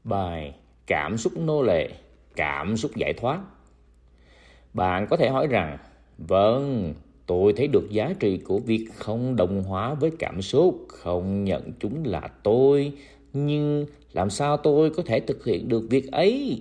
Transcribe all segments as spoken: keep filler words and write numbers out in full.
Bài Cảm xúc nô lệ, cảm xúc giải thoát. Bạn có thể hỏi rằng, vâng, tôi thấy được giá trị của việc không đồng hóa với cảm xúc, không nhận chúng là tôi, nhưng làm sao tôi có thể thực hiện được việc ấy?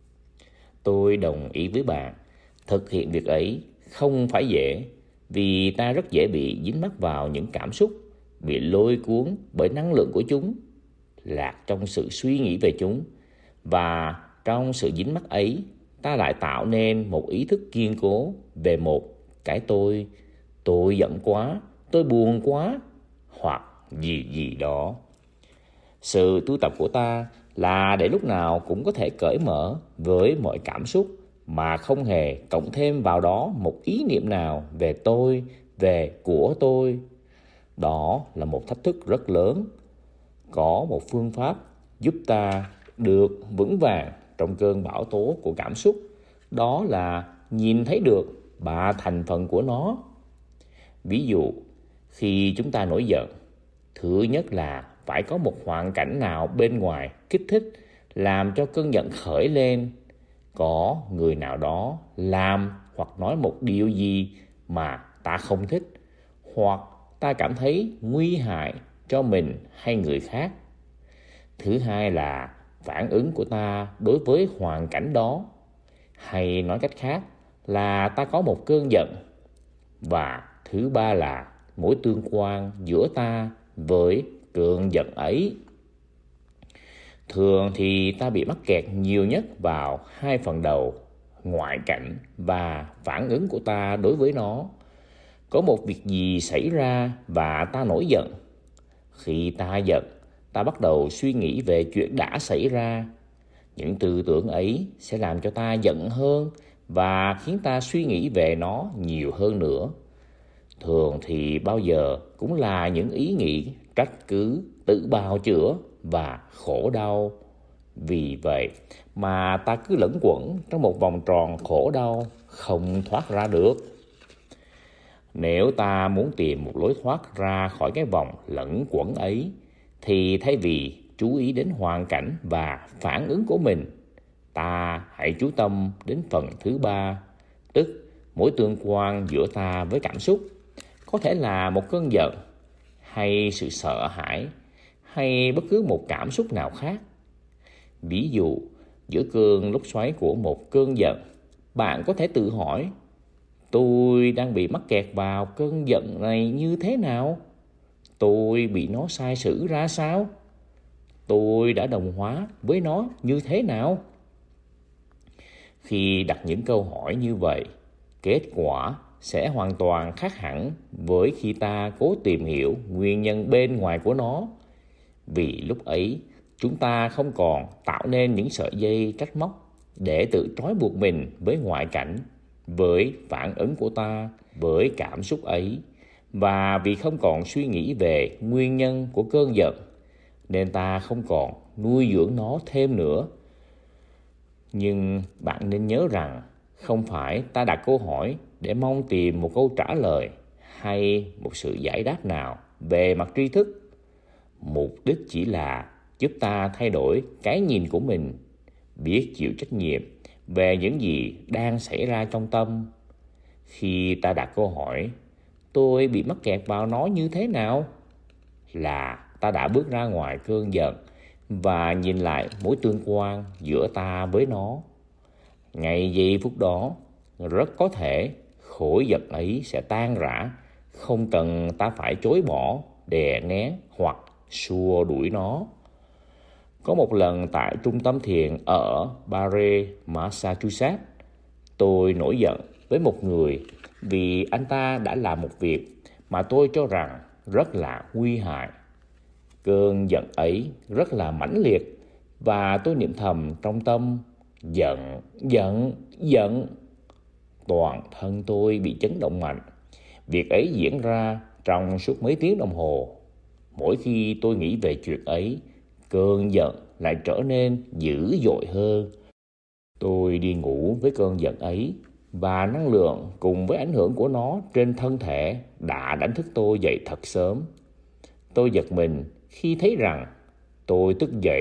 Tôi đồng ý với bạn, thực hiện việc ấy không phải dễ, vì ta rất dễ bị dính mắc vào những cảm xúc, bị lôi cuốn bởi năng lượng của chúng, lạc trong sự suy nghĩ về chúng. Và trong sự dính mắc ấy, ta lại tạo nên một ý thức kiên cố về một cái tôi. Tôi giận quá, tôi buồn quá, hoặc gì gì đó. Sự tu tập của ta là để lúc nào cũng có thể cởi mở với mọi cảm xúc mà không hề cộng thêm vào đó một ý niệm nào về tôi, về của tôi. Đó là một thách thức rất lớn. Có một phương pháp giúp ta được vững vàng trong cơn bão tố của cảm xúc, đó là nhìn thấy được ba thành phần của nó. Ví dụ, khi chúng ta nổi giận, thứ nhất là phải có một hoàn cảnh nào bên ngoài kích thích làm cho cơn giận khởi lên. Có người nào đó làm hoặc nói một điều gì mà ta không thích, hoặc ta cảm thấy nguy hại cho mình hay người khác. Thứ hai là phản ứng của ta đối với hoàn cảnh đó, hay nói cách khác là ta có một cơn giận. Và thứ ba là mối tương quan giữa ta với cơn giận ấy. Thường thì ta bị mắc kẹt nhiều nhất vào hai phần đầu, ngoại cảnh và phản ứng của ta đối với nó. Có một việc gì xảy ra và ta nổi giận. Khi ta giận, ta bắt đầu suy nghĩ về chuyện đã xảy ra. Những tư tưởng ấy sẽ làm cho ta giận hơn và khiến ta suy nghĩ về nó nhiều hơn nữa. Thường thì bao giờ cũng là những ý nghĩ trách cứ, tự bào chữa và khổ đau. Vì vậy mà ta cứ lẫn quẩn trong một vòng tròn khổ đau không thoát ra được. Nếu ta muốn tìm một lối thoát ra khỏi cái vòng lẫn quẩn ấy, thì thay vì chú ý đến hoàn cảnh và phản ứng của mình, ta hãy chú tâm đến phần thứ ba, tức mối tương quan giữa ta với cảm xúc. Có thể là một cơn giận, hay sự sợ hãi, hay bất cứ một cảm xúc nào khác. Ví dụ, giữa cơn lốc xoáy của một cơn giận, bạn có thể tự hỏi, tôi đang bị mắc kẹt vào cơn giận này như thế nào? Tôi bị nó sai sử ra sao? Tôi đã đồng hóa với nó như thế nào? Khi đặt những câu hỏi như vậy, kết quả sẽ hoàn toàn khác hẳn với khi ta cố tìm hiểu nguyên nhân bên ngoài của nó. Vì lúc ấy, chúng ta không còn tạo nên những sợi dây trách móc để tự trói buộc mình với ngoại cảnh, với phản ứng của ta, với cảm xúc ấy. Và vì không còn suy nghĩ về nguyên nhân của cơn giận, nên ta không còn nuôi dưỡng nó thêm nữa. Nhưng bạn nên nhớ rằng, không phải ta đặt câu hỏi để mong tìm một câu trả lời hay một sự giải đáp nào về mặt tri thức. Mục đích chỉ là giúp ta thay đổi cái nhìn của mình, biết chịu trách nhiệm về những gì đang xảy ra trong tâm. Khi ta đặt câu hỏi, tôi bị mắc kẹt vào nó như thế nào? Là ta đã bước ra ngoài cơn giận và nhìn lại mối tương quan giữa ta với nó. Ngay giây phút đó, rất có thể khối giận ấy sẽ tan rã, không cần ta phải chối bỏ, đè nén hoặc xua đuổi nó. Có một lần tại trung tâm thiền ở Barre, Massachusetts, tôi nổi giận với một người vì anh ta đã làm một việc mà tôi cho rằng rất là nguy hại. Cơn giận ấy rất là mãnh liệt và tôi niệm thầm trong tâm, giận, giận, giận. Toàn thân tôi bị chấn động mạnh. Việc ấy diễn ra trong suốt mấy tiếng đồng hồ. Mỗi khi tôi nghĩ về chuyện ấy, cơn giận lại trở nên dữ dội hơn. Tôi đi ngủ với cơn giận ấy, và năng lượng cùng với ảnh hưởng của nó trên thân thể đã đánh thức tôi dậy thật sớm. Tôi giật mình khi thấy rằng tôi thức dậy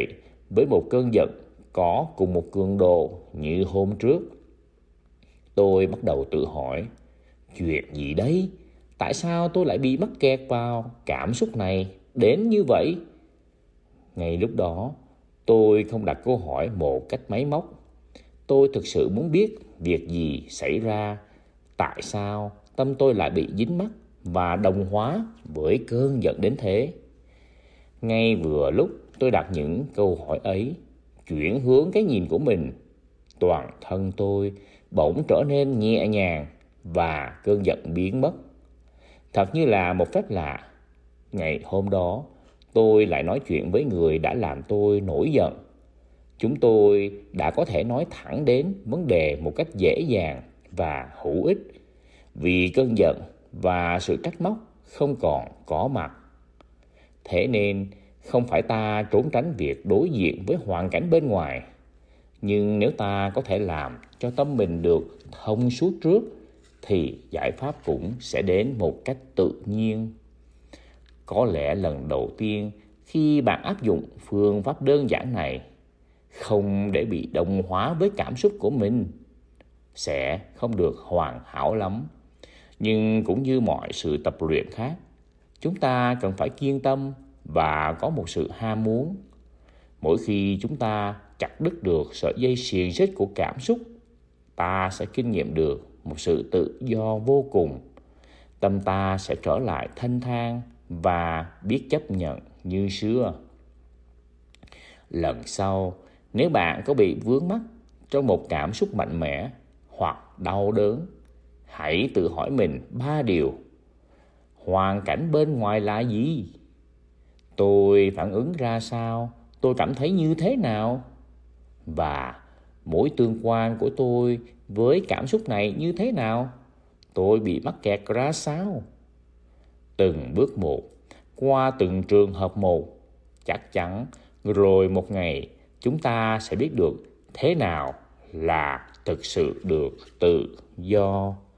với một cơn giận có cùng một cường độ như hôm trước. Tôi bắt đầu tự hỏi, chuyện gì đấy? Tại sao tôi lại bị mắc kẹt vào cảm xúc này đến như vậy? Ngay lúc đó, tôi không đặt câu hỏi một cách máy móc. Tôi thực sự muốn biết việc gì xảy ra, tại sao tâm tôi lại bị dính mắc và đồng hóa với cơn giận đến thế. Ngay vừa lúc tôi đặt những câu hỏi ấy, chuyển hướng cái nhìn của mình, toàn thân tôi bỗng trở nên nhẹ nhàng và cơn giận biến mất. Thật như là một phép lạ. Ngày hôm đó, tôi lại nói chuyện với người đã làm tôi nổi giận. Chúng tôi đã có thể nói thẳng đến vấn đề một cách dễ dàng và hữu ích, vì cơn giận và sự trách móc không còn có mặt. Thế nên, không phải ta trốn tránh việc đối diện với hoàn cảnh bên ngoài, nhưng nếu ta có thể làm cho tâm mình được thông suốt trước, thì giải pháp cũng sẽ đến một cách tự nhiên. Có lẽ lần đầu tiên khi bạn áp dụng phương pháp đơn giản này, không để bị đồng hóa với cảm xúc của mình, sẽ không được hoàn hảo lắm. Nhưng cũng như mọi sự tập luyện khác, chúng ta cần phải kiên tâm và có một sự ham muốn. Mỗi khi chúng ta chặt đứt được sợi dây xiềng xích của cảm xúc, ta sẽ kinh nghiệm được một sự tự do vô cùng. Tâm ta sẽ trở lại thanh thang và biết chấp nhận như xưa. Lần sau, nếu bạn có bị vướng mắc trong một cảm xúc mạnh mẽ hoặc đau đớn, hãy tự hỏi mình ba điều. Hoàn cảnh bên ngoài là gì? Tôi phản ứng ra sao? Tôi cảm thấy như thế nào? Và mối tương quan của tôi với cảm xúc này như thế nào? Tôi bị mắc kẹt ra sao? Từng bước một, qua từng trường hợp một, chắc chắn rồi một ngày chúng ta sẽ biết được thế nào là thực sự được tự do.